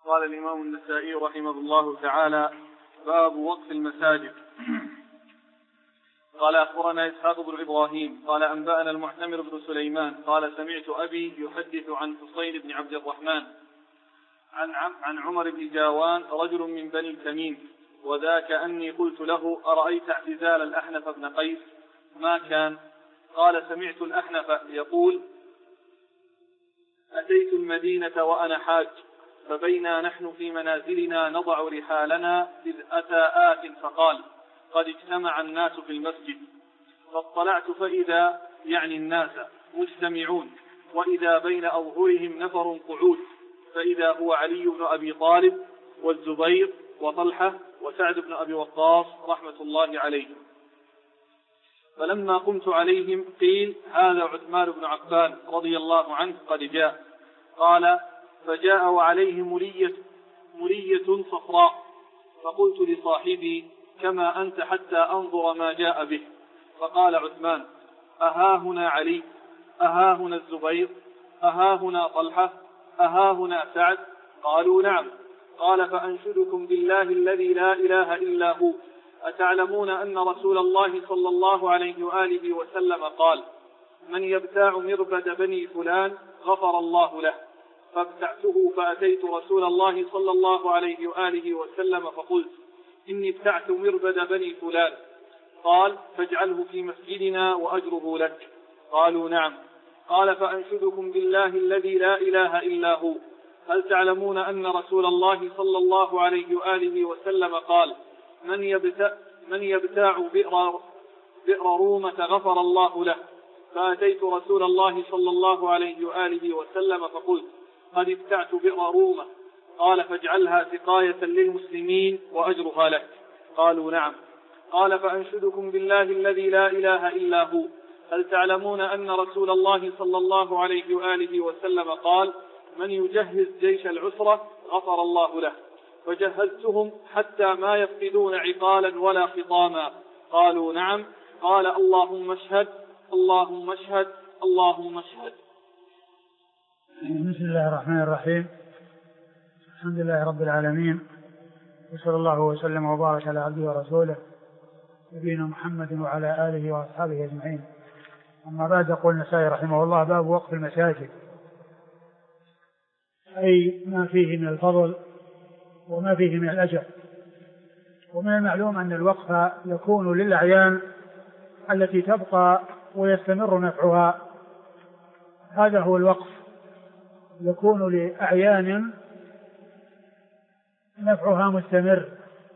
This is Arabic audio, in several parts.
قال الإمام النسائي رحمه الله تعالى: باب وقف المساجد. قال أخبرنا إسحاق بن إبراهيم قال أنبأنا المعتمر بن سليمان قال سمعت أبي يحدث عن حسين بن عبد الرحمن عن عمر بن جاوان رجل من بني تميم، وذاك أني قلت له: أرأيت اعتزال الأحنف بن قيس؟ ما كان؟ قال: سمعت الأحنف يقول: أتيت المدينة وأنا حاج، فبينا نحن في منازلنا نضع رحالنا إذ أتى آت فقال: قد اجتمع الناس في المسجد، فاطلعت فإذا يعني الناس مجتمعون، وإذا بين أظهرهم نفر قعود، فإذا هو علي بن أبي طالب والزبير وطلحة وسعد بن أبي وقاص رحمة الله عليهم. فلما قمت عليهم قيل: هذا عثمان بن عفان رضي الله عنه قد جاء. قال: فجاء وعليه مرية صفراء، فقلت لصاحبي: كما أنت حتى أنظر ما جاء به. فقال عثمان: أها هنا علي؟ أها هنا الزبير؟ أها هنا طلحة؟ أها هنا سعد؟ قالوا: نعم. قال: فأنشدكم بالله الذي لا إله إلا هو، أتعلمون أن رسول الله صلى الله عليه وآله وسلم قال: من يبتاع مربد بني فلان غفر الله له. فابتعته فأتيت رسول الله صلى الله عليه وآله وسلم فقلت: إني ابتعت مربد بني فلان. قال: فاجعله في مسجدنا وأجره لك. قالوا: نعم. قال: فأنشدكم بالله الذي لا إله إلا هو، هل تعلمون أن رسول الله صلى الله عليه وآله وسلم قال: من يبتاع بئر رومة غفر الله له. فأتيت رسول الله صلى الله عليه وآله وسلم فقلت: قد ابتعت بئر رومة. قال: فاجعلها سقاية للمسلمين وأجرها لك. قالوا: نعم. قال: فأنشدكم بالله الذي لا إله إلا هو، هل تعلمون أن رسول الله صلى الله عليه وآله وسلم قال: من يجهز جيش العسرة غفر الله له. فجهزتهم حتى ما يفقدون عقالا ولا خطاما. قالوا: نعم. قال: اللهم اشهد، اللهم اشهد، اللهم اشهد. بسم الله الرحمن الرحيم. الحمد لله رب العالمين، وصلى الله وسلم وبارك على عبده ورسوله نبينا محمد وعلى آله وأصحابه أجمعين. أما بعد، يقول النسائي رحمه الله: باب وقف المساجد، أي ما فيه من الفضل وما فيه من الأجر. ومن المعلوم أن الوقف يكون للأعيان التي تبقى ويستمر نفعها، هذا هو الوقف، يكون لأعيان نفعها مستمر.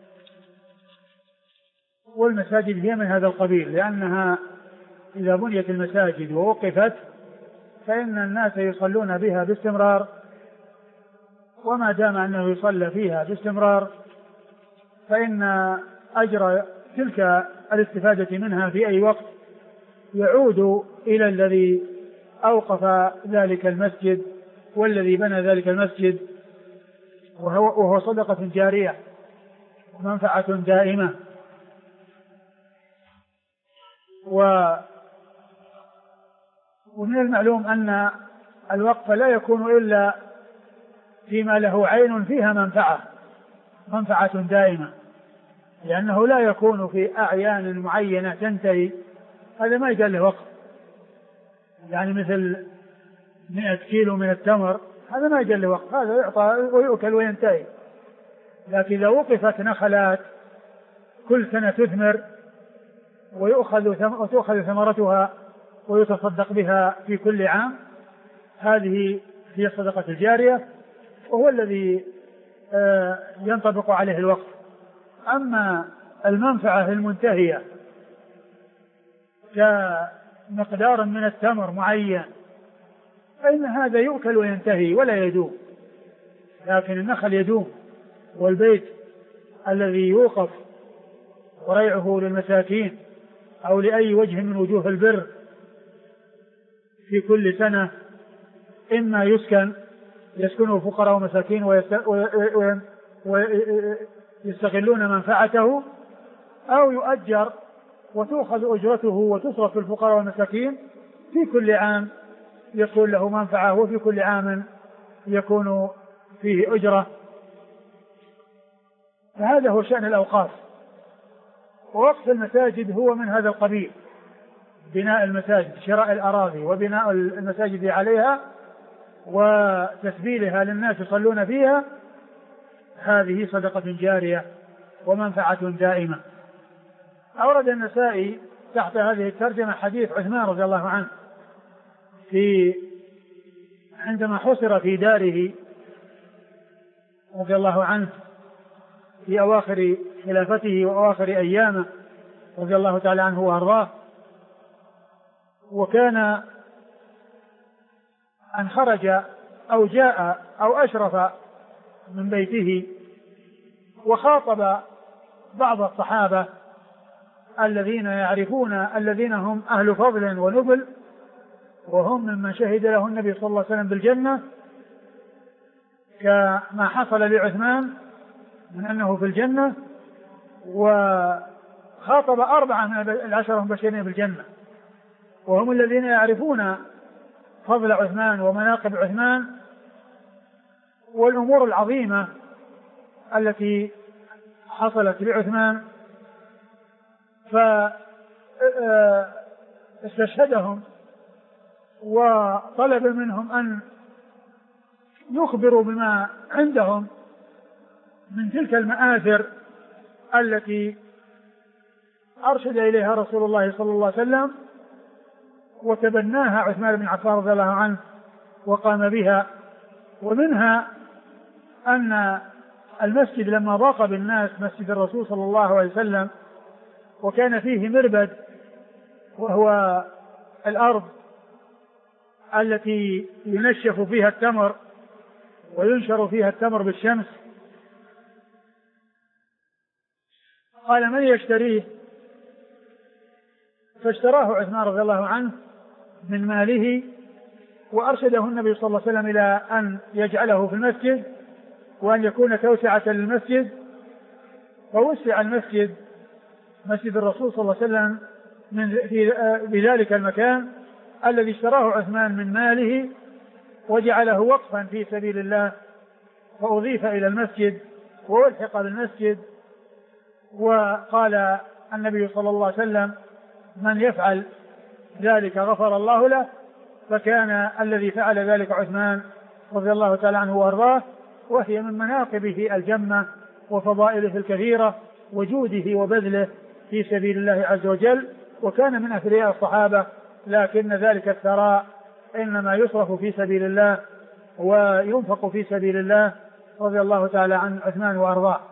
والمساجد هي من هذا القبيل، لأنها إذا بنيت المساجد ووقفت فإن الناس يصلون بها باستمرار، وما دام أنه يصلى فيها باستمرار فإن أجر تلك الاستفادة منها في أي وقت يعود إلى الذي أوقف ذلك المسجد والذي بنى ذلك المسجد، وهو صدقة جارية ومنفعة دائمة. ومن المعلوم أن الوقف لا يكون إلا فيما له عين فيها منفعة دائمة، لأنه لا يكون في أعيان معينة تنتهي، هذا ما يجعل له وقف. يعني مثل 100 كيلو من التمر، هذا ما يجعل له وقف، هذا يعطى ويؤكل وينتهي. لكن إذا وقفت نخلات كل سنة تثمر وتؤخذ ثمرتها ويتصدق بها في كل عام، هذه هي الصدقة الجارية، وهو الذي ينطبق عليه الوقف. أما المنفعة المنتهية كمقدار من التمر معين فإن هذا يؤكل وينتهي ولا يدوم، لكن النخل يدوم. والبيت الذي يوقف وريعه للمساكين أو لأي وجه من وجوه البر في كل سنة، إما يسكنه فقراء ومساكين ويستغلون منفعته، أو يؤجر وتؤخذ أجرته وتصرف الفقراء والمساكين، في كل عام يكون له منفعة وفي كل عام يكون فيه أجرة فهذا هو شأن الأوقاف. ووقف المساجد هو من هذا القبيل، بناء المساجد، شراء الأراضي وبناء المساجد عليها وتسبيلها للناس يصلون فيها، هذه صدقة جارية ومنفعة دائمة. أورد النسائي تحت هذه الترجمة حديث عثمان رضي الله عنه عندما حصر في داره رضي الله عنه في أواخر خلافته وأواخر أيامه رضي الله تعالى عنه وأرضاه، وكان أن خرج أو جاء أو أشرف من بيته وخاطب بعض الصحابة الذين يعرفون الذين هم أهل فضل ونبل، وهم ممن شهد له النبي صلى الله عليه وسلم بالجنة، كما حصل لعثمان من أنه في الجنة. وخاطب 4 من 10 المبشرين بالجنة، وهم الذين يعرفون فضل عثمان ومناقب عثمان والأمور العظيمة التي حصلت لعثمان، فاستشهدهم وطلب منهم أن يخبروا بما عندهم من تلك المآثر التي أرشد إليها رسول الله صلى الله عليه وسلم وتبناها عثمان بن عفان رضي الله عنه وقام بها. ومنها أن المسجد لما ضاق بالناس، مسجد الرسول صلى الله عليه وسلم، وكان فيه مربد وهو الأرض التي ينشف فيها التمر وينشر فيها التمر بالشمس، قال من يشتريه؟ فاشتراه عثمان رضي الله عنه من ماله، وأرشده النبي صلى الله عليه وسلم إلى أن يجعله في المسجد وأن يكون توسعة للمسجد. فوسع المسجد، مسجد الرسول صلى الله عليه وسلم، في ذلك المكان الذي اشتراه عثمان من ماله وجعله وقفا في سبيل الله، فأضيف إلى المسجد وألحق بالمسجد. وقال النبي صلى الله عليه وسلم من يفعل ذلك غفر الله له، فكان الذي فعل ذلك عثمان رضي الله تعالى عنه وارضاه، وهي من مناقبه الجمة وفضائله الكثيرة وجوده وبذله في سبيل الله عز وجل. وكان من أثرياء الصحابة، لكن ذلك الثراء إنما يصرف في سبيل الله وينفق في سبيل الله رضي الله تعالى عن عثمان وأرضاه.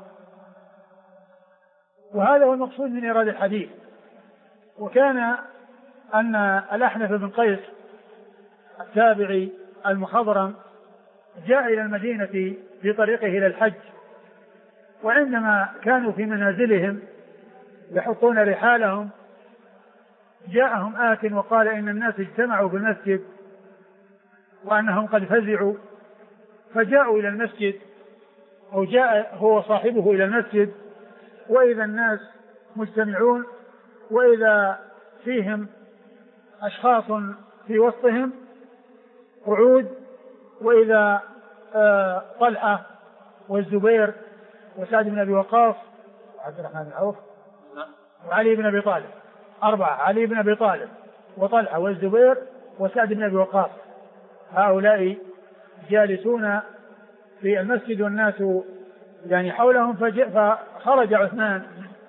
وهذا هو المقصود من إيراد الحديث. وكان أن الأحنف بن قيس التابعي المخضرم جاء إلى المدينة في طريقه إلى الحج، وعندما كانوا في منازلهم يحطون رحالهم جاءهم آت وقال إن الناس اجتمعوا بالمسجد وأنهم قد فزعوا، فجاءوا إلى المسجد، أو جاء هو صاحبه إلى المسجد، وإذا الناس مجتمعون، وإذا فيهم أشخاص في وسطهم قعود، وإذا طلحة والزبير وسعد بن أبي وقاص وعبد الرحمن بن عوف وعلي بن أبي طالب، 4، علي بن أبي طالب وطلحة والزبير وسعد بن أبي وقاص، هؤلاء جالسون في المسجد والناس يعني حولهم. فخرج عثمان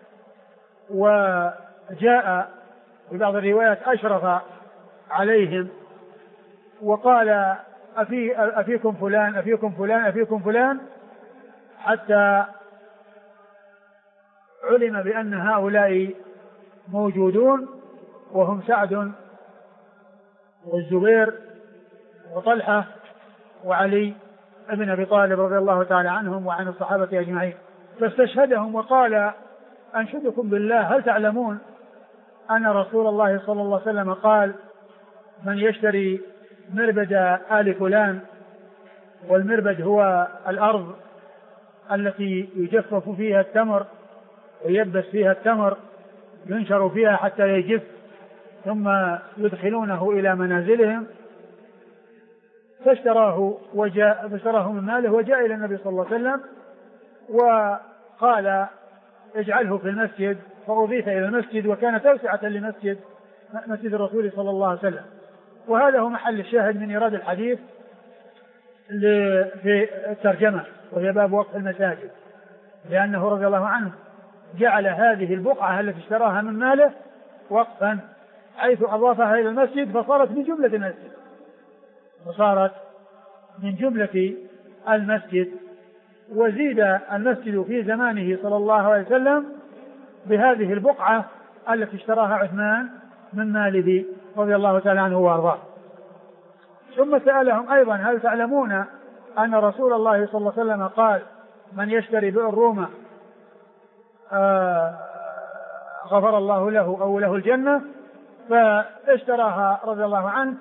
وجاء في بعض الروايات أشرف عليهم وقال أفيكم فلان أفيكم فلان أفيكم فلان، حتى علم بأن هؤلاء موجودون، وهم سعد والزبير وطلحة وعلي بن أبي طالب رضي الله تعالى عنهم وعن الصحابة أجمعين. فاستشهدهم وقال أنشدكم بالله هل تعلمون أن رسول الله صلى الله عليه وسلم قال من يشتري مربد آل فلان، والمربد هو الأرض التي يجفف فيها التمر ويبس فيها التمر، ينشر فيها حتى يجف ثم يدخلونه إلى منازلهم، فاشتراه من ماله وجاء إلى النبي صلى الله عليه وسلم قال اجعله في المسجد، فأضيف إلى المسجد، وكان توسعة مسجد الرسول صلى الله عليه وسلم. وهذا هو محل الشاهد من إيراد الحديث في الترجمة، وهي باب وقف المساجد، لأنه رضي الله عنه جعل هذه البقعة التي اشتراها من ماله وقفا، حيث أضافها إلى المسجد فصارت من جملة المسجد. وزيد المسجد في زمانه صلى الله عليه وسلم بهذه البقعة التي اشتراها عثمان من ماله رضي الله تعالى عنه وارضاه. ثم سألهم أيضا: هل تعلمون أن رسول الله صلى الله عليه وسلم قال: من يشتري بئر رومة غفر الله له أو له الجنة؟ فاشتراها رضي الله عنه،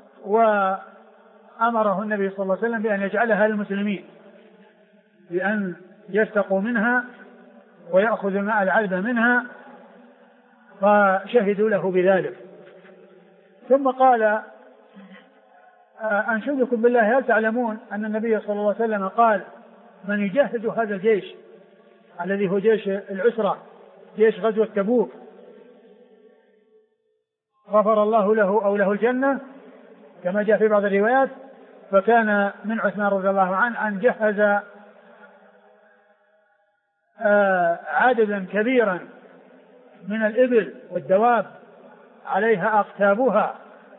وأمره النبي صلى الله عليه وسلم بأن يجعلها للمسلمين، بأن يستقوا منها ويأخذ الماء العذب منها، فشهدوا له بذلك. ثم قال: أنشدكم بالله، هل تعلمون أن النبي صلى الله عليه وسلم قال: من يجهز هذا الجيش الذي هو جيش العسرة، جيش غزوة تبوك، غفر الله له أو له الجنة، كما جاء في بعض الروايات. فكان من عثمان رضي الله عنه أن جهز عددا كبيرا من الإبل والدواب عليها أقتابها،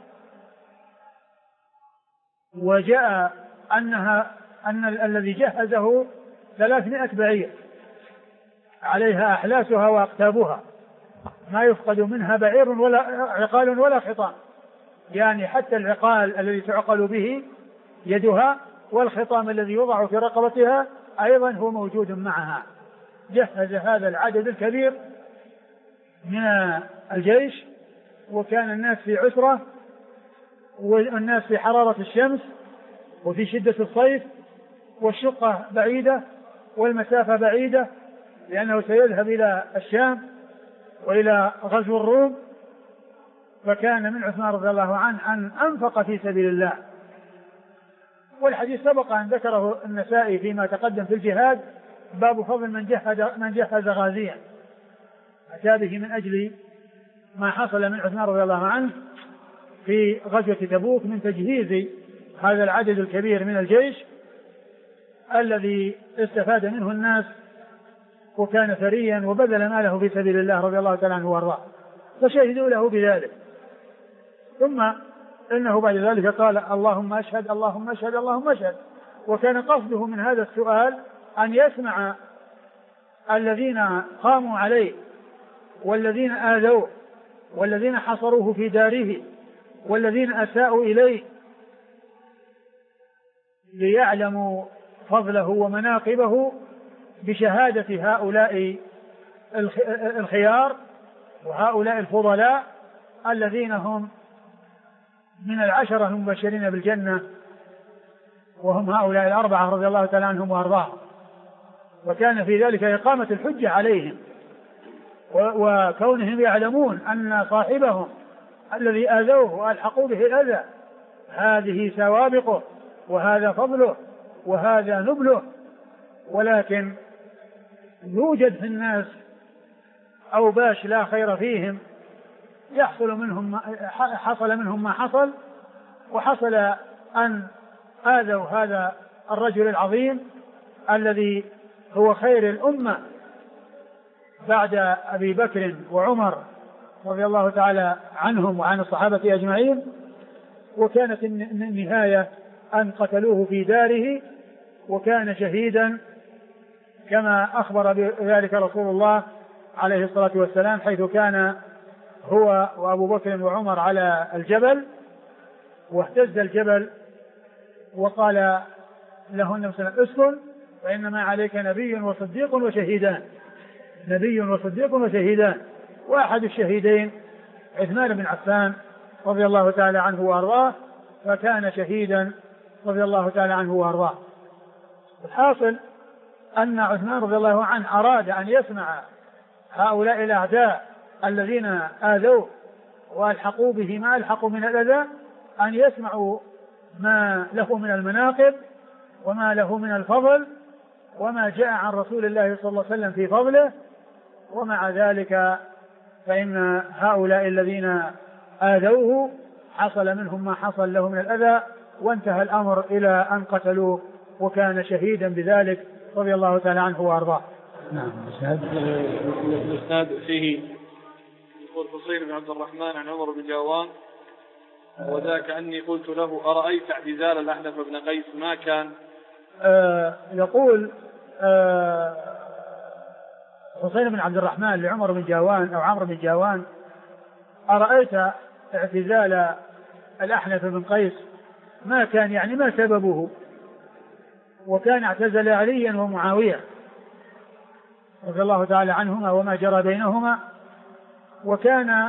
وجاء أن الذي جهزه 300 بعير عليها أحلاسها وأقتابها، ما يفقد منها بعير ولا عقال ولا خطام، يعني حتى العقال الذي تعقل به يدها والخطام الذي يوضع في رقبتها أيضا هو موجود معها. جهز هذا العدد الكبير من الجيش، وكان الناس في عسرة، والناس في حرارة الشمس وفي شدة الصيف، والشقة بعيدة والمسافة بعيدة، لأنه سيذهب إلى الشام وإلى غزو الروم. فكان من عثمان رضي الله عنه أن أنفق في سبيل الله. والحديث سبق أن ذكره النسائي فيما تقدم في الجهاد، باب فضل من جهز غازيا، أتى به من أجل ما حصل من عثمان رضي الله عنه في غزوة تبوك من تجهيز هذا العدد الكبير من الجيش الذي استفاد منه الناس، وكان ثريا وبذل ماله في سبيل الله رضي الله تعالى عنه وارضاه، فشهدوا له بذلك. ثم إنه بعد ذلك قال: اللهم أشهد اللهم أشهد اللهم أشهد. وكان قصده من هذا السؤال أن يسمع الذين قاموا عليه والذين آذوه والذين حصروه في داره والذين أساءوا إليه، ليعلموا فضله ومناقبه بشهادة هؤلاء الخيار وهؤلاء الفضلاء الذين هم من العشرة المبشرين بالجنة، وهم هؤلاء الأربعة رضي الله تعالى عنهم وأرضاهم. وكان في ذلك إقامة الحجة عليهم، وكونهم يعلمون أن صاحبهم الذي آذوه وألحقوا به الأذى هذه سوابقه وهذا فضله وهذا نبله. ولكن يوجد في الناس أوباش لا خير فيهم، حصل منهم ما حصل، وحصل أن آذوا هذا الرجل العظيم الذي هو خير الأمة بعد أبي بكر وعمر رضي الله تعالى عنهم وعن الصحابة أجمعين. وكانت النهاية أن قتلوه في داره، وكان شهيدا كما أخبر بذلك رسول الله عليه الصلاة والسلام، حيث كان هو وأبو بكر وعمر على الجبل، واهتز الجبل وقال له النبي صلى الله عليه وسلم: اسكن فإنما عليك نبي وصديق وشهيدان، نبي وصديق وشهيدان. وأحد الشهيدين عثمان بن عفان رضي الله تعالى عنه وأرضاه، فكان شهيدا رضي الله تعالى عنه وأرضاه. الحاصل أن عثمان رضي الله عنه أراد أن يسمع هؤلاء الأعداء الذين آذوه وألحقوا به ما ألحقوا من الأذى، أن يسمعوا ما له من المناقب وما له من الفضل وما جاء عن رسول الله صلى الله عليه وسلم في فضله. ومع ذلك فإن هؤلاء الذين آذوه حصل منهم ما حصل له من الأذى، وانتهى الأمر إلى أن قتلوه، وكان شهيدا بذلك رضي الله تعالى عنه وأرضاه. نعم. الإسناد فيه يقول حصين بن عبد الرحمن عن عمر بن جاوان وذاك أني قلت له أرأيت اعتزال الأحنف بن قيس ما كان. يقول حصين بن عبد الرحمن لعمر بن جاوان أو عمرو بن جاوان أرأيت اعتزال الأحنف بن قيس ما كان، يعني ما سببه. وكان اعتزل عليا ومعاوية رضي الله تعالى عنهما وما جرى بينهما، وكان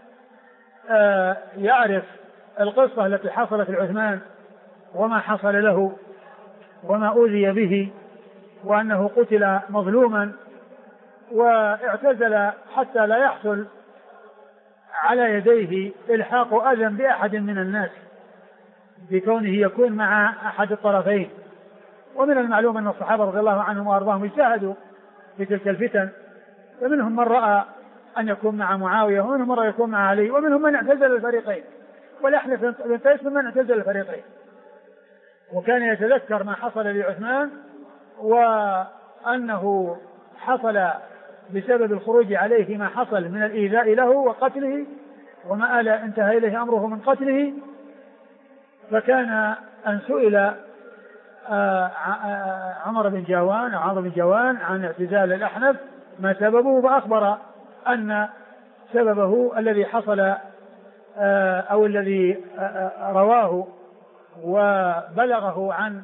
يعرف القصة التي حصلت لعثمان وما حصل له وما أوذي به، وأنه قتل مظلوما واعتزل حتى لا يحصل على يديه إلحاق أذى بأحد من الناس بكونه يكون مع أحد الطرفين. ومن المعلوم أن الصحابة رضي الله عنهم وأرضاهم اجتهدوا في تلك الفتن، فمنهم من رأى أن يكون مع معاوية، ومنهم من رأى يكون مع علي، ومنهم من اعتزل الفريقين، والأحنف بن قيس من اعتزل الفريقين. وكان يتذكر ما حصل لعثمان، وأنه حصل بسبب الخروج عليه ما حصل من الإيذاء له وقتله، وما انتهى إليه أمره من قتله. فكان أن سئل عمرو بن جاوان عن اعتزال الأحنف ما سببه، فأخبر أن سببه الذي حصل أو الذي رواه وبلغه عن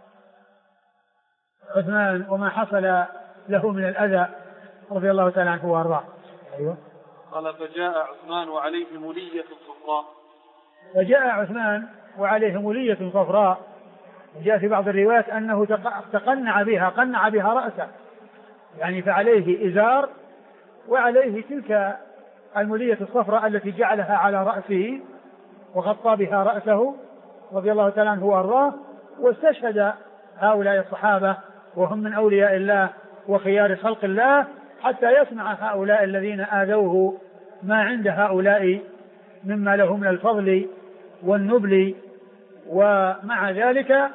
عثمان وما حصل له من الأذى رضي الله تعالى عنه وأرضاه. أيوة. قال فجاء عثمان وعليه ملية صفراء. فجاء عثمان وعليه ملية صفراء. جاء في بعض الروايات أنه تقنع بها رأسه، يعني فعليه إزار وعليه تلك الملية الصفراء التي جعلها على رأسه وغطى بها رأسه رضي الله تعالى عنه وأرضاه. واستشهد هؤلاء الصحابة وهم من أولياء الله وخيار خلق الله حتى يسمع هؤلاء الذين آذوه ما عند هؤلاء مما له من الفضل والنبل. ومع ذلك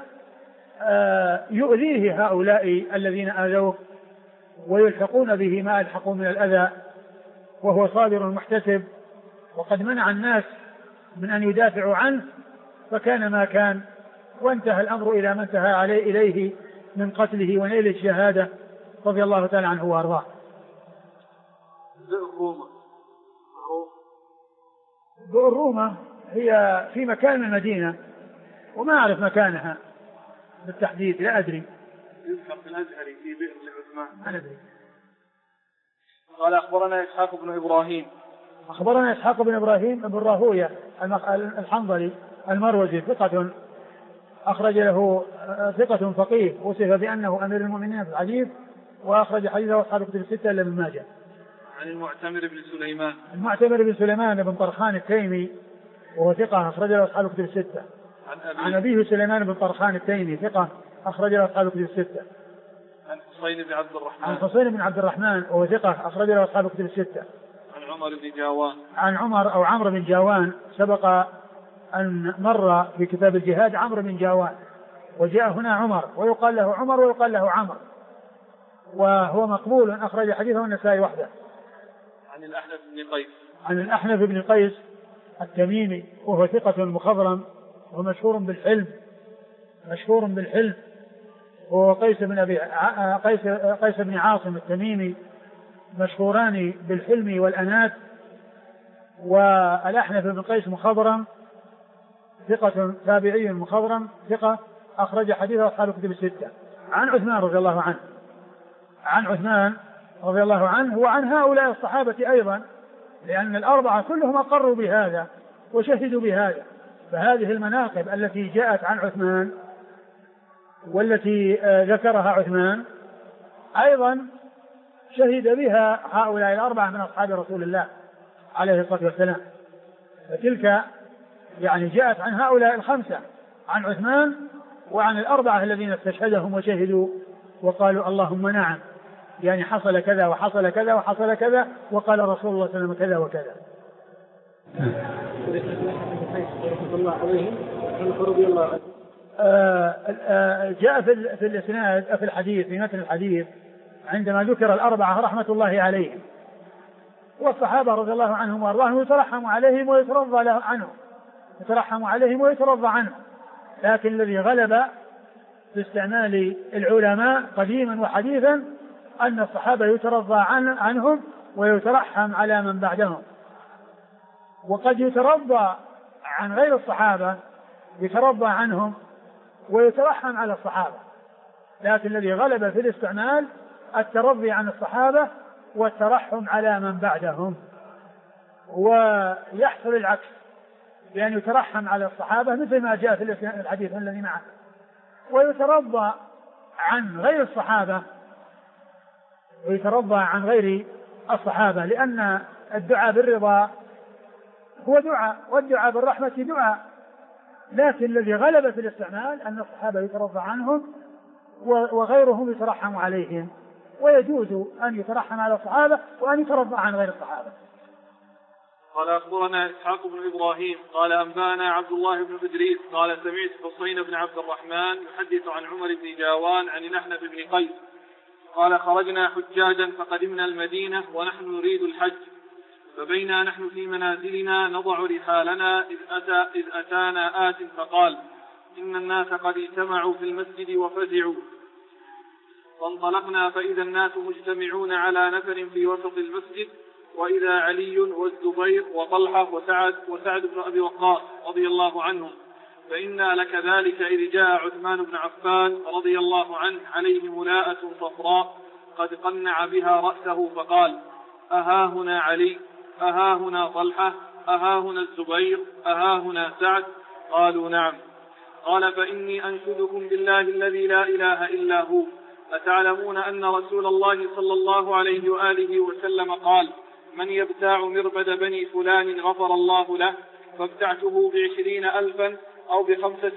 يؤذيه هؤلاء الذين آذوه ويلحقون به ما ألحقوا من الأذى، وهو صابر محتسب، وقد منع الناس من أن يدافعوا عنه، فكان ما كان، وانتهى الأمر إلى ما انتهى عليه إليه من قتله ونيل الشهادة رضي الله تعالى عنه وأرضاه. بئر روما هي في مكان من المدينة، وما أعرف مكانها بالتحديد، لا أدري. يذكر في الأزهر في بئر لعثمان. ما أدري. قال أخبرنا إسحاق بن إبراهيم بن راهوية الحنظلي المروزي ثقة أخرج له ثقة فقيه، وصف بأنه أمير المؤمنين في الحديث، وأخرج حديثه أصحاب الكتب الستة إلا ابن ماجه. عن المعتمر بن سليمان بن طرخان التيمي وهو ثقة أخرج له أصحاب الكتب الستة. عن أبيه سليمان بن طرخان التيمي ثقة أخرج له أصحاب الكتب الستة. عن حصين بن عبد الرحمن وهو ثقة أخرج له أصحاب الكتب الستة. عن عمرو بن جاوان سبق أن مر في كتاب الجهاد عمرو بن جاوان، وجاء هنا عمر ويقال له عمر ويقال له عمرو، وهو مقبول أخرج حديثه النسائي وحده. عن الأحنف بن قيس التميمي وهو ثقة مخضرم ومشهور بالحلم، وهو قيس بن عاصم التميمي، مشهوران بالحلم والأنات. والأحنف بن قيس مخضرم ثقة تابعي مخضرم ثقة أخرج حديثه أصحاب الكتب الستة. عن عثمان رضي الله عنه وعن هؤلاء الصحابة أيضا، لأن الأربعة كلهم أقروا بهذا وشهدوا بهذا. فهذه المناقب التي جاءت عن عثمان والتي ذكرها عثمان أيضا شهد بها هؤلاء الأربعة من أصحاب رسول الله عليه الصلاة والسلام. فتلك يعني جاءت عن هؤلاء الخمسة، عن عثمان وعن الأربعة الذين استشهدهم وقالوا اللهم نعم، يعني حصل كذا وحصل كذا وحصل كذا، وقال رسول الله صلى الله عليه وسلم كذا وكذا. جاء في الإسناد في الحديث في متن الحديث عندما ذكر الأربعة رحمة الله عليهم، والصحابة رضي الله عنهم وأرضاهم يترحم عليهم ويترضى عنهم، يترحم عليهم ويترضى عنهم، لكن الذي غلب في استعمال العلماء قديما وحديثا أن الصحابة يترضى عنهم ويترحم على من بعدهم. وقد يترضى عن غير الصحابة، يترضى عنهم ويترحم على الصحابة، لكن الذي غلب في الاستعمال الترضي عن الصحابة والترحم على من بعدهم. ويحصل العكس، بأن يترحم على الصحابة مثل ما جاء في الحديث الذي معه، ويترضى عن غير الصحابة، ويترضى عن غير الصحابة، لأن الدعاء بالرضا هو دعاء، والدعاء بالرحمة دعاء، لكن الذي غلب في الاستعمال أن الصحابة يترضى عنهم وغيرهم يترحم عليهم، ويجوز أن يترحم على الصحابة وأن يترضى عن غير الصحابة. قال أخبرنا إسحاق بن إبراهيم قال أنبانا عبد الله بن إدريس قال سمعت حسين بن عبد الرحمن يحدث عن عمر بن جاوان عن نحنف بن قيس قال خرجنا حجاجا فقدمنا المدينة ونحن نريد الحج، فبينا نحن في منازلنا نضع رحالنا إذ أتانا آت فقال إن الناس قد اجتمعوا في المسجد وفزعوا، فانطلقنا فإذا الناس مجتمعون على نفر في وسط المسجد، وإذا علي والزبير وطلحة وسعد بن أبي وقاص رضي الله عنهم، فإنا لك ذلك إذ جاء عثمان بن عفان رضي الله عنه عليه ملاءة صفراء قد قنع بها رأسه فقال أها هنا علي، أها هنا طلحة، أها هنا الزبير، أها هنا سعد؟ قالوا نعم. قال فإني أنشدكم بالله الذي لا إله إلا هو، أتعلمون أن رسول الله صلى الله عليه وآله وسلم قال من يبتاع مربد بني فلان غفر الله له، فابتعته 20,000 أو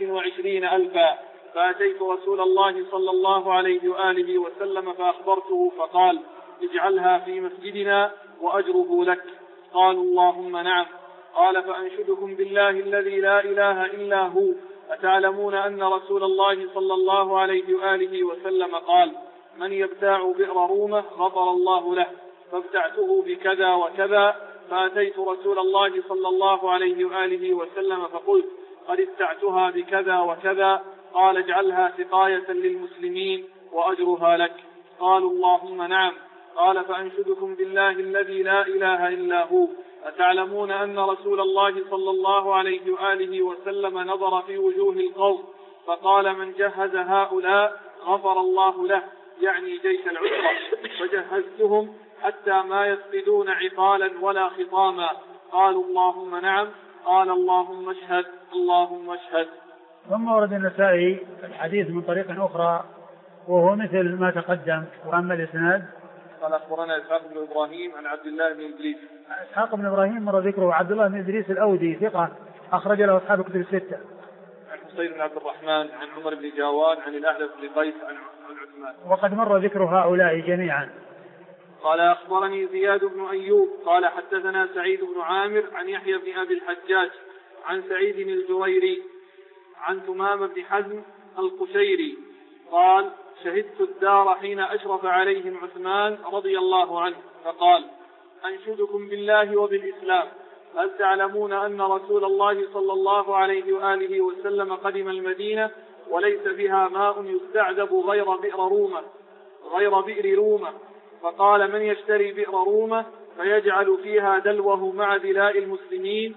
25,000. فأتيت رسول الله صلى الله عليه وآله وسلم فأخبرته فقال اجعلها في مسجدنا وأجره لك. قالوا اللهم نعم. قال فأنشدكم بالله الذي لا إله إلا هو، أتعلمون أن رسول الله صلى الله عليه وآله وسلم قال من يبتاع بئر رومة غفر الله له، فابتعته بكذا وكذا. فأتيت رسول الله صلى الله عليه وآله وسلم فقلت قد ابتعتها بكذا وكذا. قال اجعلها سقاية للمسلمين وأجرها لك. قالوا اللهم نعم. قال فأنشدكم بالله الذي لا إله إلا هو، أتعلمون أن رسول الله صلى الله عليه وآله وسلم نظر في وجوه القوم فقال من جهز هؤلاء غفر الله له، يعني جيش العسرة، فجهزتهم حتى ما يفقدون عقالا ولا خطاما. قالوا اللهم نعم. قال اللهم اشهد اللهم اشهد. ثم ورد النسائي الحديث من طريق أخرى وهو مثل ما تقدم. وأما الإسناد قال أخبرنا إسحاق بن إبراهيم عن عبد الله بن إدريس. إسحاق بن إبراهيم مر ذكره. عبد الله بن إدريس الأودي ثقة أخرج له أصحاب الكتب الستة. عن حسين بن عبد الرحمن عن عمر بن جاوان عن الأحدث بن قيس عن عثمان. وقد مر ذكر هؤلاء جميعا. قال أخبرني زياد بن أيوب قال حدثنا سعيد بن عامر عن يحيى بن أبي الحجاج عن سعيد الجريري عن ثمام بن حزم القشيري قال شهدت الدار حين أشرف عليهم عثمان رضي الله عنه فقال أنشدكم بالله وبالإسلام، هل تعلمون أن رسول الله صلى الله عليه وآله وسلم قدم المدينة وليس بها ماء يستعذب غير بئر رومة، فقال من يشتري بئر رومة فيجعل فيها دلوه مع دلاء المسلمين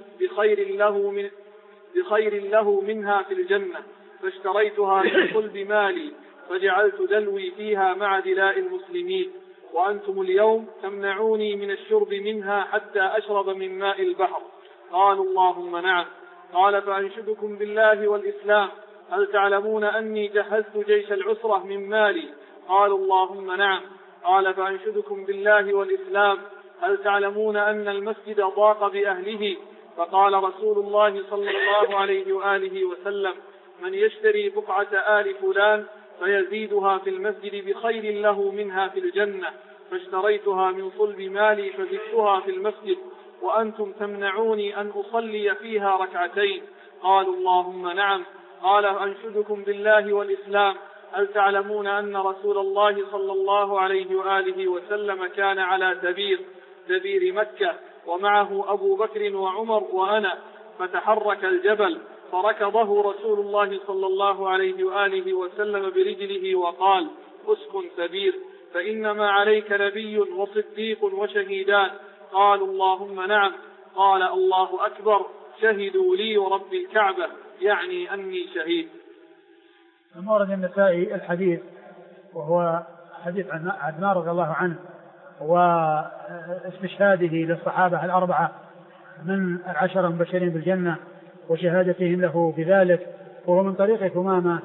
بخير له منها في الجنة، فاشتريتها من قلب مالي فجعلت دلوي فيها مع دلاء المسلمين، وأنتم اليوم تمنعوني من الشرب منها حتى أشرب من ماء البحر. قالوا اللهم نعم. قال فأنشدكم بالله والإسلام، هل تعلمون أني جهزت جيش العسرة من مالي؟ قالوا اللهم نعم. قال فأنشدكم بالله والإسلام، هل تعلمون أن المسجد ضاق بأهله؟ فقال رسول الله صلى الله عليه وآله وسلم من يشتري بقعة آل فلان فيزيدها في المسجد بخير له منها في الجنة، فاشتريتها من صلب مالي فزدتها في المسجد، وأنتم تمنعوني أن أصلي فيها ركعتين. قالوا اللهم نعم. قال أنشدكم بالله والإسلام، هل تعلمون أن رسول الله صلى الله عليه وآله وسلم كان على دبير مكة، ومعه أبو بكر وعمر وأنا، فتحرك الجبل فركضه رسول الله صلى الله عليه وآله وسلم برجله وقال: اسكن دبير، فإنما عليك نبي وصديق وشهيدان. قالوا اللهم نعم. قال: الله أكبر، شهدوا لي ورب الكعبة، يعني أني شهيد. ثم ورد النسائي الحديث، وهو حديث عدنان رضي الله عنه، واستشهاده للصحابة الأربعة من العشرة المبشرين بالجنة وشهادتهم له بذلك، وهو من طريق ثمامة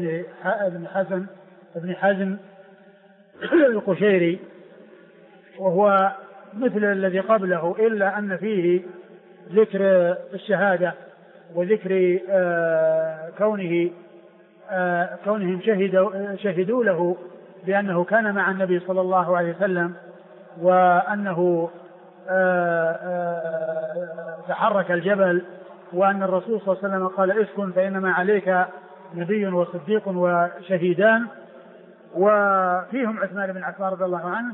ابن حزم القشيري، وهو مثل الذي قبله، إلا أن فيه ذكر الشهادة وذكر كونهم شهدوا له بأنه كان مع النبي صلى الله عليه وسلم، وأنه تحرك الجبل، وأن الرسول صلى الله عليه وسلم قال: اسكن فإنما عليك نبي وصديق وشهيدان. وفيهم عثمان بن عفان رضي الله عنه،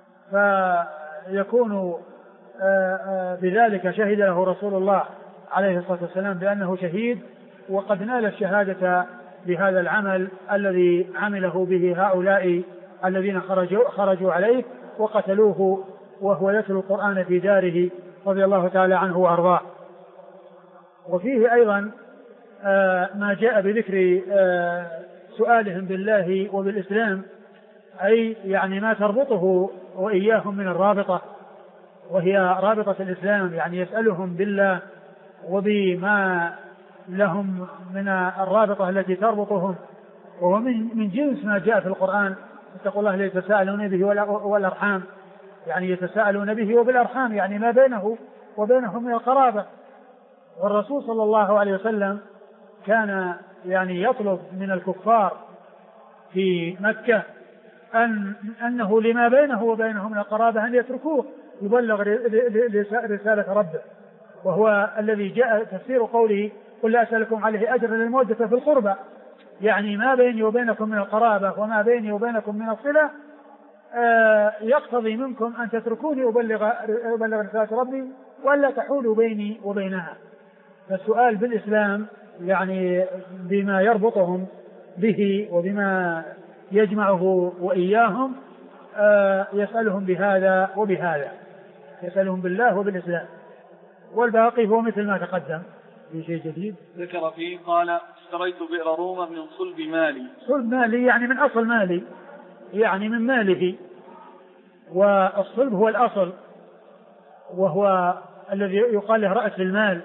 فيكون بذلك شهد له رسول الله عليه الصلاة والسلام بأنه شهيد، وقد نال الشهادة بهذا العمل الذي عمله به هؤلاء الذين خرجوا عليه وقتلوه وهو يتلو القرآن في داره رضي الله تعالى عنه وأرضاه. وفيه أيضا ما جاء بذكر سؤالهم بالله وبالإسلام، أي يعني ما تربطه وإياهم من الرابطة، وهي رابطة الإسلام، يعني يسألهم بالله وبما لهم من الرابطة التي تربطهم، وهو من جنس ما جاء في القرآن: اتقوا الله يتساءلون به والأرحام، يعني يتساءلون به وبالأرحام، يعني ما بينه وبينهم من القرابة. والرسول صلى الله عليه وسلم كان يعني يطلب من الكفار في مكة أنه لما بينه وبينهم من القرابة أن يتركوه يبلغ رسالة ربه، وهو الذي جاء تفسير قوله: قل لا أسألكم عليه أجرا للمودة في القربى، يعني ما بيني وبينكم من القرابة وما بيني وبينكم من الصلة يقتضي منكم أن تتركوني أبلغ رسالة ربي ولا تحولوا بيني وبينها. فالسؤال بالإسلام يعني بما يربطهم به وبما يجمعه وإياهم، يسألهم بهذا وبهذا، يسألهم بالله وبالإسلام، والباقي هو مثل ما تقدم. في شيء جديد ذكر فيه قال: اشتريت بئر رومة من صلب مالي. صلب مالي يعني من أصل مالي، يعني من ماله، والصلب هو الأصل، وهو الذي يقال له رأس المال.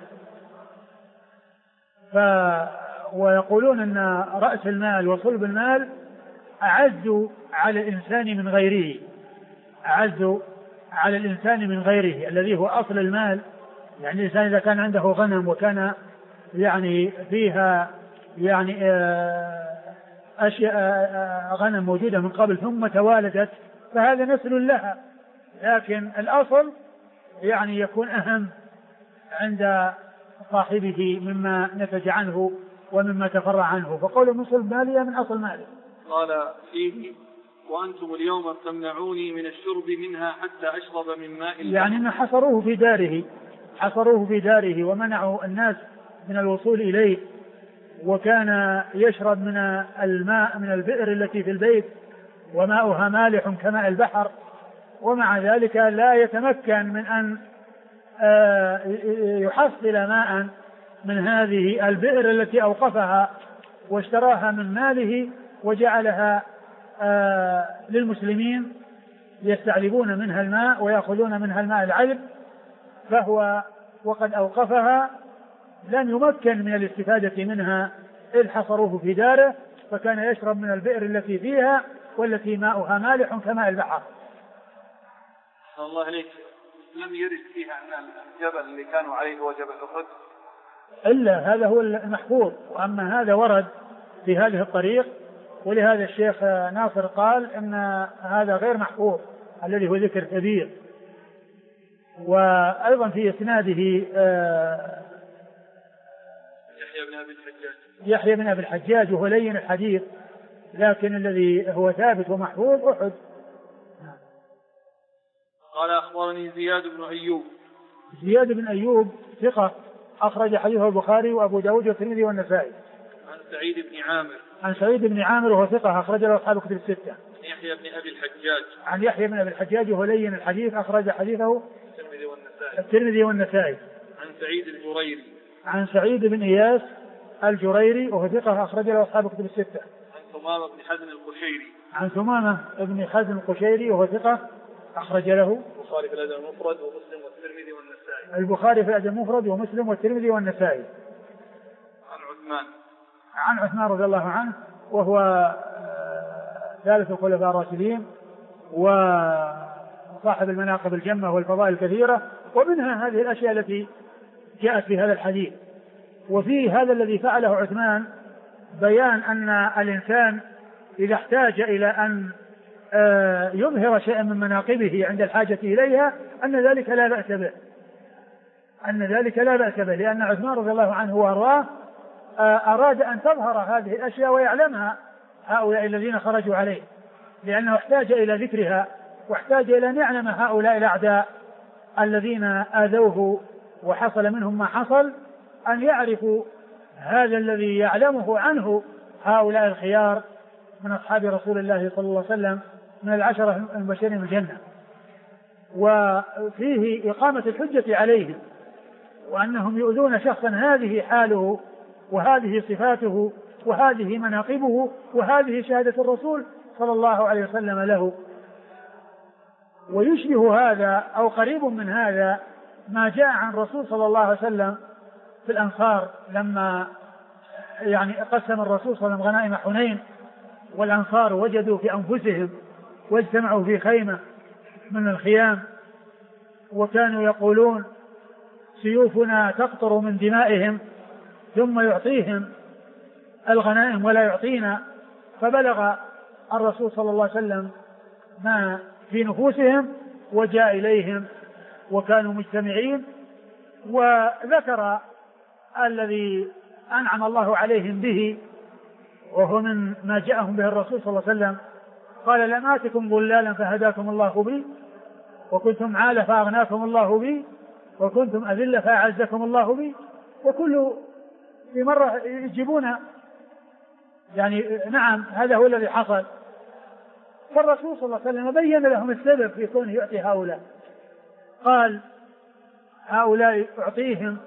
ويقولون أن رأس المال وصلب المال أعز على الإنسان من غيره، أعز على الإنسان من غيره الذي هو أصل المال. يعني الإنسان إذا كان عنده غنم وكان يعني فيها يعني أشياء غنم موجودة من قبل ثم توالدت، فهذا نسل لها، لكن الأصل يعني يكون أهم عند صاحبه مما نتج عنه ومما تفرع عنه. فقوله من صلب مالي من أصل مالي. قال فيه: وأنتم اليوم تمنعوني من الشرب منها حتى أشرب من ماء، يعني أن حصروه في داره ومنعوا الناس من الوصول إليه، وكان يشرب من الماء من البئر التي في البيت وماؤها مالح كماء البحر، ومع ذلك لا يتمكن من أن يحصل ماء من هذه البئر التي أوقفها واشتراها من ماله وجعلها للمسلمين يستعلبون منها الماء ويأخذون منها الماء العذب، فهو وقد أوقفها لم يمكن من الاستفادة منها إذ حصروه في داره، فكان يشرب من البئر التي فيها والتي ماؤها مالح كماء البحر. الله عليك، لم يرد فيها أن الجبل اللي كانوا عليه هو جبل أحد إلا هذا هو المحفوظ، وأما هذا ورد في هذه الطريق ولهذا الشيخ ناصر قال أن هذا غير محفوظ الذي هو ذكر كبير. وأيضا في إسناده يحيى بن أبي الحجاج وهو لين الحديث، لكن الذي هو ثابت ومحفوظ أحد. قال أخبرني زياد بن أيوب. زياد بن أيوب ثقة أخرج حديثه البخاري وأبو داود والترمذي والنسائي. عن سعيد بن عامر. عن سعيد بن عامر وهو ثقة أخرج له أصحاب الكتب الستة. عن يحيى بن أبي الحجاج. عن يحيى بن أبي الحجاج وهو لين الحديث أخرج حديثه الترمذي والنسائي. عن سعيد الجريري. عن سعيد بن إياس الجريري وهو ثقة أخرج له أصحاب الكتب الستة. عن ثمامة بن حزن القشيري. عن ثمامة بن حزن القشيري وهو ثقة أخرج له البخاري في الأدب المفرد ومسلم والترمذي والنسائي. البخاري في الأدب المفرد ومسلم والترمذي والنسائي. عن عثمان رضي الله عنه وهو ثالث الخلفاء الراشدين وصاحب المناقب الجمة والفضائل الكثيرة، ومنها هذه الأشياء التي جاءت في هذا الحديث. وفي هذا الذي فعله عثمان بيان أن الإنسان إذا احتاج إلى أن يظهر شيئا من مناقبه عند الحاجة إليها أن ذلك لا بأس به، لأن عثمان رضي الله عنه وأرضاه أراد أن تظهر هذه الأشياء ويعلمها هؤلاء الذين خرجوا عليه، لأنه احتاج إلى ذكرها واحتاج إلى أن يعلم هؤلاء الأعداء الذين آذوه وحصل منهم ما حصل، أن يعرفوا هذا الذي يعلمه عنه هؤلاء الخيار من أصحاب رسول الله صلى الله عليه وسلم من العشرة المبشرين بالجنة، وفيه إقامة الحجة عليهم وأنهم يؤذون شخصا هذه حاله وهذه صفاته وهذه مناقبه وهذه شهادة الرسول صلى الله عليه وسلم له. ويشبه هذا أو قريب من هذا ما جاء عن الرسول صلى الله عليه وسلم في الأنصار لما قسم الرسول صلى الله عليه وسلم غنائم حنين، والأنصار وجدوا في أنفسهم واجتمعوا في خيمة من الخيام وكانوا يقولون سيوفنا تقطر من دمائهم ثم يعطيهم الغنائم ولا يعطينا، فبلغ الرسول صلى الله عليه وسلم ما في نفوسهم وجاء إليهم وكانوا مجتمعين وذكر الذي أنعم الله عليهم به وهو من ما جاءهم به الرسول صلى الله عليه وسلم. قال لم آتكم ضلالا فهداكم الله بي وكنتم عالة فأغناكم الله بي وكنتم أذلة فأعزكم الله بي، وكل في مرة يجيبون نعم هذا هو الذي حصل. فالرسول صلى الله عليه وسلم بين لهم السبب في كونه يعطي هؤلاء، قال هؤلاء أعطيهم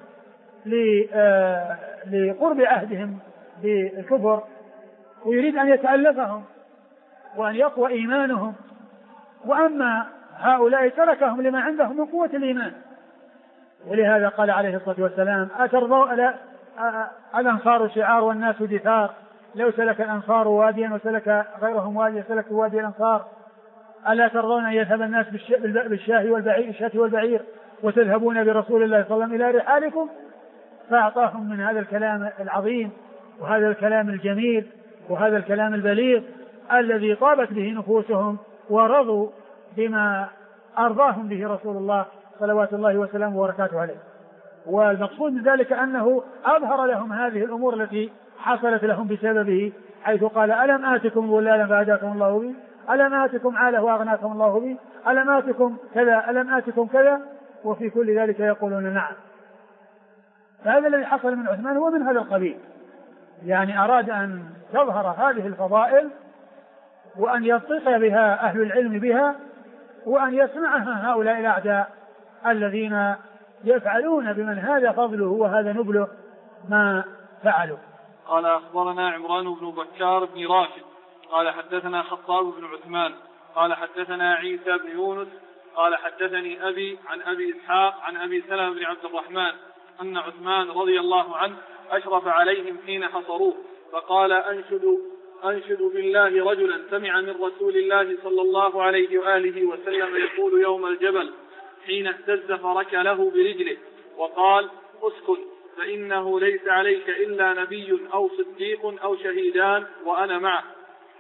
لقرب عهدهم بالكفر ويريد أن يتألفهم وأن يقوى إيمانهم، وأما هؤلاء تركهم لما عندهم من قوة الإيمان. ولهذا قال عليه الصلاة والسلام أترضوا الأنصار شعار والناس دثار، لو سلك الأنصار واديا وسلك غيرهم واديا سلك وادي الأنصار، ألا ترضون أن يذهب الناس بالشاه والبعير وتذهبون برسول الله صلى الله عليه وسلم إلى رحالكم؟ فأعطاهم من هذا الكلام العظيم وهذا الكلام الجميل وهذا الكلام البليغ الذي طابت به نفوسهم ورضوا بما أرضاهم به رسول الله صلوات الله وسلامه وبركاته عليه. والمقصود من ذلك أنه أظهر لهم هذه الأمور التي حصلت لهم بسببه، حيث قال ألم آتكم ضلالا فهداكم الله بي، ألم آتكم عالة وأغناكم الله بي، ألم آتكم كذا، ألم آتكم كذا، وفي كل ذلك يقولون نعم. فهذا الذي حصل من عثمان هو من هذا القبيل، أراد أن تظهر هذه الفضائل وأن يلتقي بها أهل العلم بها وأن يسمعها هؤلاء الأعداء الذين يفعلون بمن هذا فضله وهذا نبله ما فعلوا. قال أخبرنا عمران بن بكار بن راشد قال حدثنا خطاب بن عثمان قال حدثنا عيسى بن يونس قال حدثني أبي عن أبي إسحاق عن أبي سلمة بن عبد الرحمن أن عثمان رضي الله عنه أشرف عليهم حين حصروه فقال أنشد بالله رجلا سمع من رسول الله صلى الله عليه وآله وسلم يقول يوم الجبل حين اهتز فرك له برجله وقال اسكن فإنه ليس عليك إلا نبي أو صديق أو شهيدان وأنا معه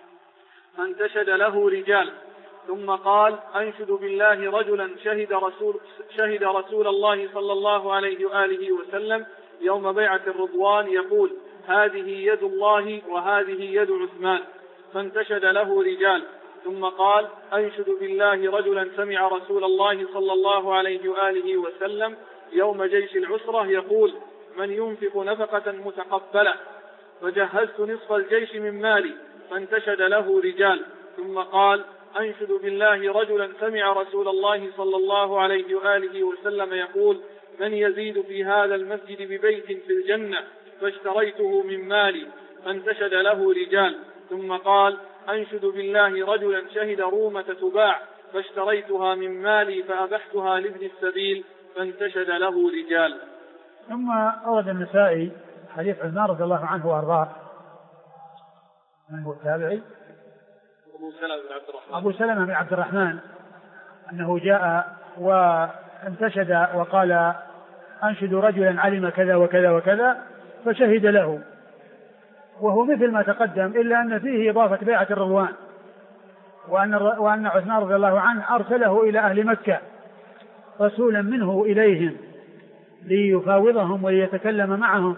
فانتشد له رجال، ثم قال: أنشد بالله رجلا شهد رسول الله صلى الله عليه وآله وسلم يوم بيعة الرضوان يقول: هذه يد الله وهذه يد عثمان. فانتشد له رجال، ثم قال: أنشد بالله رجلا سمع رسول الله صلى الله عليه وآله وسلم يوم جيش العسرة يقول: من ينفق نفقة متقبلة. فجهزت نصف الجيش من مالي. فانتشد له رجال، ثم قال: أنشد بالله رجلا سمع رسول الله صلى الله عليه وآله وسلم يقول: من يزيد في هذا المسجد ببيت في الجنة. فاشتريته من مالي. فانتشد له رجال، ثم قال: أنشد بالله رجلا شهد رومة تباع فاشتريتها من مالي فأبحتها لابن السبيل. فانتشد له رجال. ثم أورد النسائي حديث عثمان رضي الله عنه وأرضاه. من هو التابعي؟ أبو سلمة بن عبد الرحمن أنه جاء وانتشد وقال: أنشد رجلا علم كذا وكذا وكذا فشهد له، وهو مثل ما تقدم، إلا أن فيه إضافة بيعة الرضوان، وأن عثمان رضي الله عنه أرسله إلى أهل مكة رسولا منه إليهم ليفاوضهم وليتكلم معهم،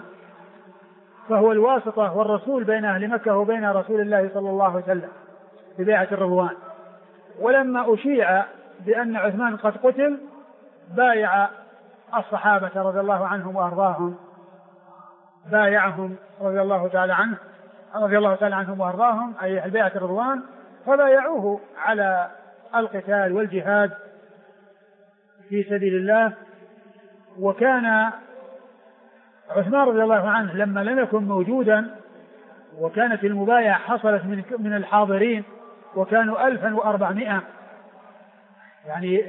فهو الواسطة والرسول بين أهل مكة وبين رسول الله صلى الله عليه وسلم ببيعة الرضوان. ولما أشيع بأن عثمان قد قتل بايع الصحابة رضي الله عنهم وأرضاهم، بايعهم رضي الله تعالى عنهم وأرضاهم، أي البيعة الرضوان، فبايعوه على القتال والجهاد في سبيل الله. وكان عثمان رضي الله عنه لما لم يكن موجودا وكانت المبايعة حصلت من الحاضرين، وكانوا 1400، يعني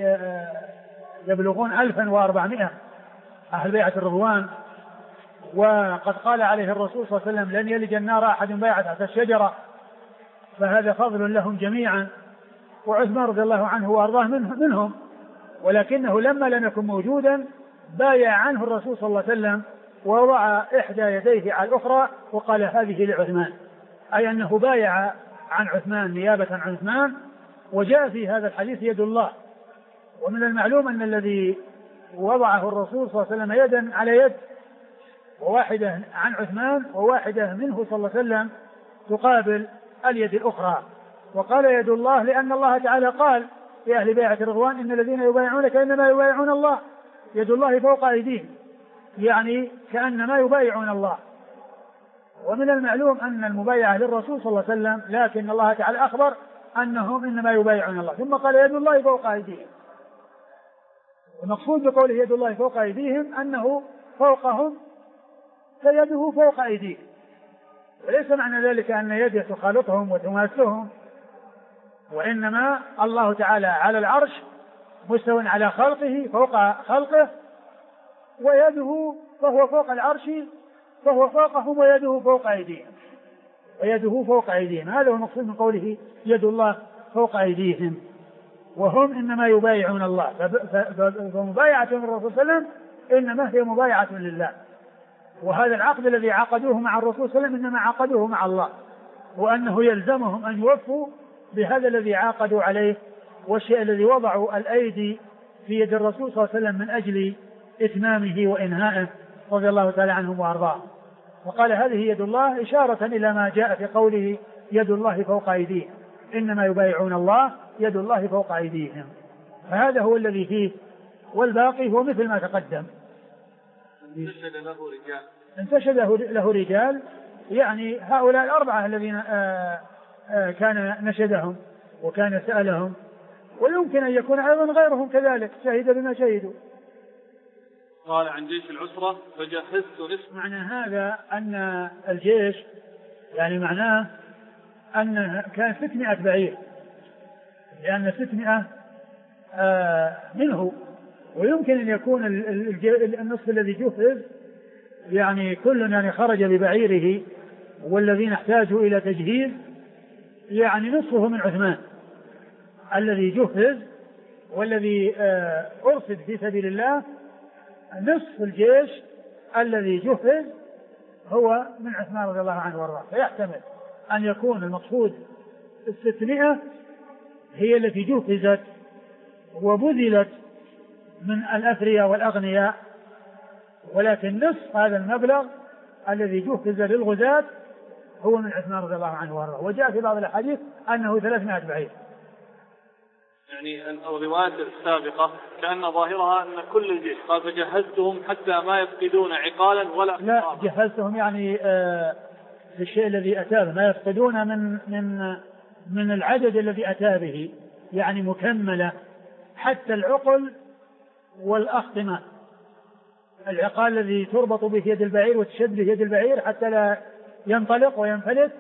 يبلغون 1400 أهل بيعة الرضوان. وقد قال عليه الرسول صلى الله عليه وسلم: لن يلج النار أحد بايع تحت الشجرة، فهذا فضل لهم جميعا. وعثمان رضي الله عنه وأرضاه منهم، ولكنه لما لم يكن موجودا بايع عنه الرسول صلى الله عليه وسلم ووضع إحدى يديه على الأخرى وقال: هذه لعثمان، أي أنه بايع عن عثمان نيابة عن عثمان. وجاء في هذا الحديث يد الله. ومن المعلوم أن الذي وضعه الرسول صلى الله عليه وسلم يدا على يد، وواحدة عن عثمان وواحدة منه صلى الله عليه وسلم تقابل اليد الأخرى. وقال يد الله لأن الله تعالى قال في أهل بيعة الرضوان: إن الذين يبايعونك إنما يبايعون الله يد الله فوق أيديهم، يعني كأنما يبايعون الله. ومن المعلوم أن المبايعة للرسول صلى الله عليه وسلم، لكن الله تعالى أخبر أنهم إنما يبايعون الله، ثم قال يد الله فوق أيديهم. المقصود بقوله يد الله فوق أيديهم أنه فوقهم فيده فوق أيديهم، وليس معنى ذلك أن يده تخالطهم وتماسهم، وإنما الله تعالى على العرش مستو على خلقه فوق خلقه، ويده فهو فوق العرش فهو فوقهم ويده فوق أيديهم. هذا هو المقصود من قوله يد الله فوق أيديهم، وهم إنما يبايعون الله. فمبايعة الرسول صلى الله عليه وسلم إنما هي مبايعة لله، وهذا العقد الذي عقدوه مع الرسول صلى الله عليه وسلم إنما عقدوه مع الله، وأنه يلزمهم أن يوفوا بهذا الذي عاقدوا عليه، والشيء الذي وضعوا الأيدي في يد الرسول صلى الله عليه وسلم من أجل إتمامه وإنهائه رضي الله تعالى عنهم وأرضاهم. وقال: هذه يد الله، إشارة إلى ما جاء في قوله يد الله فوق أيديهم، إنما يبايعون الله يد الله فوق أيديهم. فهذا هو الذي فيه، والباقي هو مثل ما تقدم. انتشد له رجال، يعني هؤلاء الأربعة الذين كان نشدهم وكان سألهم، ويمكن أن يكون أيضا غيرهم كذلك شهد بما شهدوا. قال: عن جيش العسرة فجهزت نصف. معنى هذا أن الجيش، يعني معناه أن كان 600 بعير، لأن 600 منه، ويمكن أن يكون النصف الذي جهز، يعني كل يعني خرج ببعيره، والذين احتاجوا إلى تجهيز يعني نصفه من عثمان الذي جهز والذي أرصد في سبيل الله. نصف الجيش الذي جهز هو من عثمان رضي الله عنه وارضاه. فيحتمل أن يكون المقصود 600 هي التي جهزت وبذلت من الأثرياء والأغنياء، ولكن نصف هذا المبلغ الذي جهز للغزاة هو من عثمان رضي الله عنه وارضاه. وجاء في بعض الأحاديث أنه 300 بعير. يعني الروايات السابقة كأن ظاهرها أن كل الجيش قال فجهزتهم حتى ما يفقدون عقالا ولا خطابا. لا، جهزتهم يعني في الشيء الذي أتى به، ما يفقدون من العدد الذي أتى به، يعني مكملة حتى العقل والأخطمة، العقال الذي تربط به يد البعير وتشد به يد البعير حتى لا ينطلق وينفلت،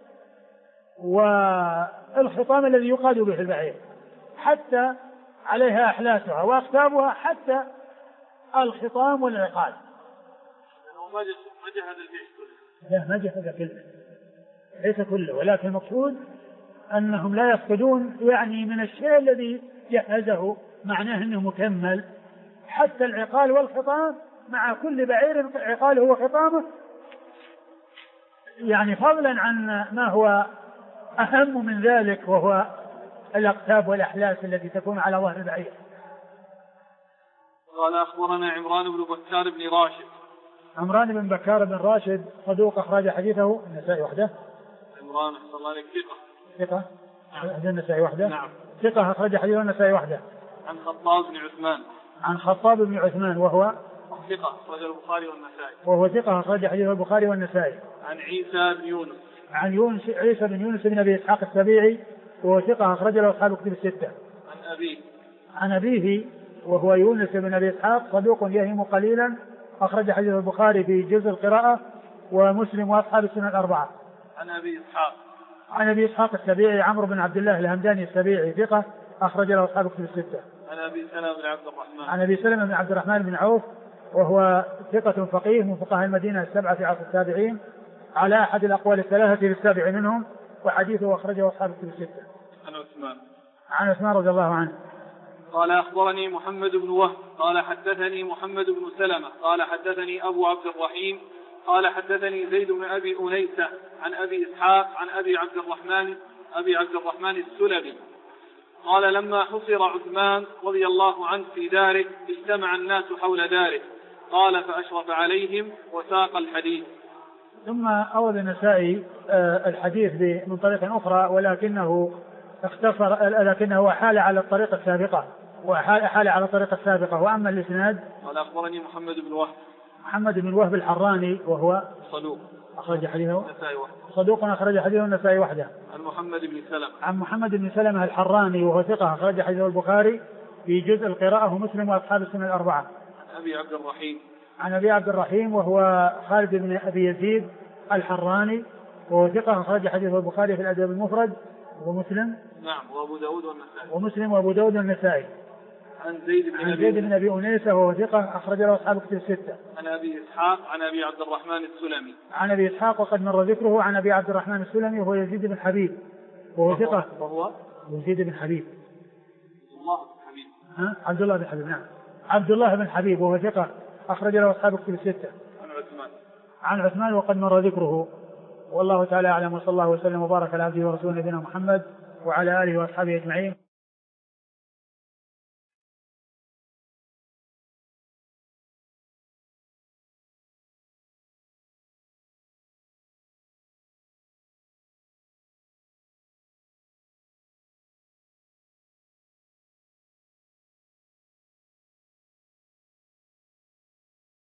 والخطام الذي يقاد به البعير حتى عليها أحلاسها وأخطابها حتى الخطام والعقال. ما جهز الجيش كله. لا، ما جهز كله، ليس كله، ولكن المقصود أنهم لا يفقدون يعني من الشيء الذي جهزه، معناه أنه مكمل حتى العقال والخطام، مع كل بعير عقاله وخطامه، يعني فضلا عن ما هو أهم من ذلك وهو الأقتاب والأحلاس التي تكون على ظهر البعير. قال أخبرنا عمران بن بكار بن راشد. عمران بن بكار بن راشد صدوق أخرج حديثه النسائي وحده. عمران صلى الله عليه ثقة أخرج النسائي وحده. نعم. ثقة أخرج حديثه النسائي وحده. عن خطاب بن عثمان. عن خطاب بن عثمان وهو ثقة أخرج البخاري والنسائي. وهو ثقة أخرج حديثه البخاري والنسائي. عن عيسى بن يونس. عن عيسى بن يونس بن أبي إسحاق السبيعي وهو ثقة أخرج له أصحاب الكتب الستة. عن أبيه وهو يونس بن أبي إسحاق صدوق يهم قليلا، أخرج حديث البخاري في جزء القراءة ومسلم وأصحاب السنن الأربعة. عن أبي إسحاق السبيعي عمرو بن عبد الله الهمداني السبيعي ثقة أخرج له أصحاب الكتب الستة. عن أبي سلمة بن عبد الرحمن بن عوف وهو ثقة فقيه من فقهاء المدينة السبعة في عصر التابعين على أحد الأقوال الثلاثة في السابع منهم، وحديثه أخرجه أصحاب الكتب الستة. عن عثمان رضي الله عنه. قال أخبرني محمد بن وهب قال حدثني محمد بن سلمة قال حدثني أبو عبد الرحيم قال حدثني زيد بن أبي أنيسة عن أبي إسحاق عن أبي عبد الرحمن السلمي قال لما حصر عثمان رضي الله عنه في داره اجتمع الناس حول داره قال فأشرف عليهم وساق الحديث. ثم أورد النسائي الحديث من طريق أخرى، ولكنه اختصر، لكنه حال على الطريقة السابقة وأما الإسناد قال أخبرني محمد بن وهب الحراني وهو صدوق أخرج حديثه النسائي وحده. عن محمد بن سلمة الحراني وهو ثقة أخرج حديثه البخاري في جزء القراءة ومسلم وأصحاب السنن الأربعة. عن أبي عبد الرحيم وهو خالد بن أبي يزيد الحراني وهو ثقة أخرج حديثه البخاري في الأدب المفرد ومسلم وأبو داود والنسائي. عن زيد بن أبي أنيسة وهو ثقة أخرج له أصحاب الكتب الستة. عن أبي إسحاق عن أبي عبد الرحمن السلمي. عن أبي إسحاق وقد مر ذكره. عن أبي عبد الرحمن السلمي وهو يزيد بن حبيب وهو ثقة. يزيد بن حبيب. عبد الله بن حبيب. نعم، عبد الله بن حبيب وهو ثقة أخرج له أصحاب الكتب الستة. عن عثمان وقد مر ذكره. والله تعالى أعلم، وصلى الله وسلم وبارك على عبده ورسوله نبينا محمد وعلى آله وأصحابه أجمعين.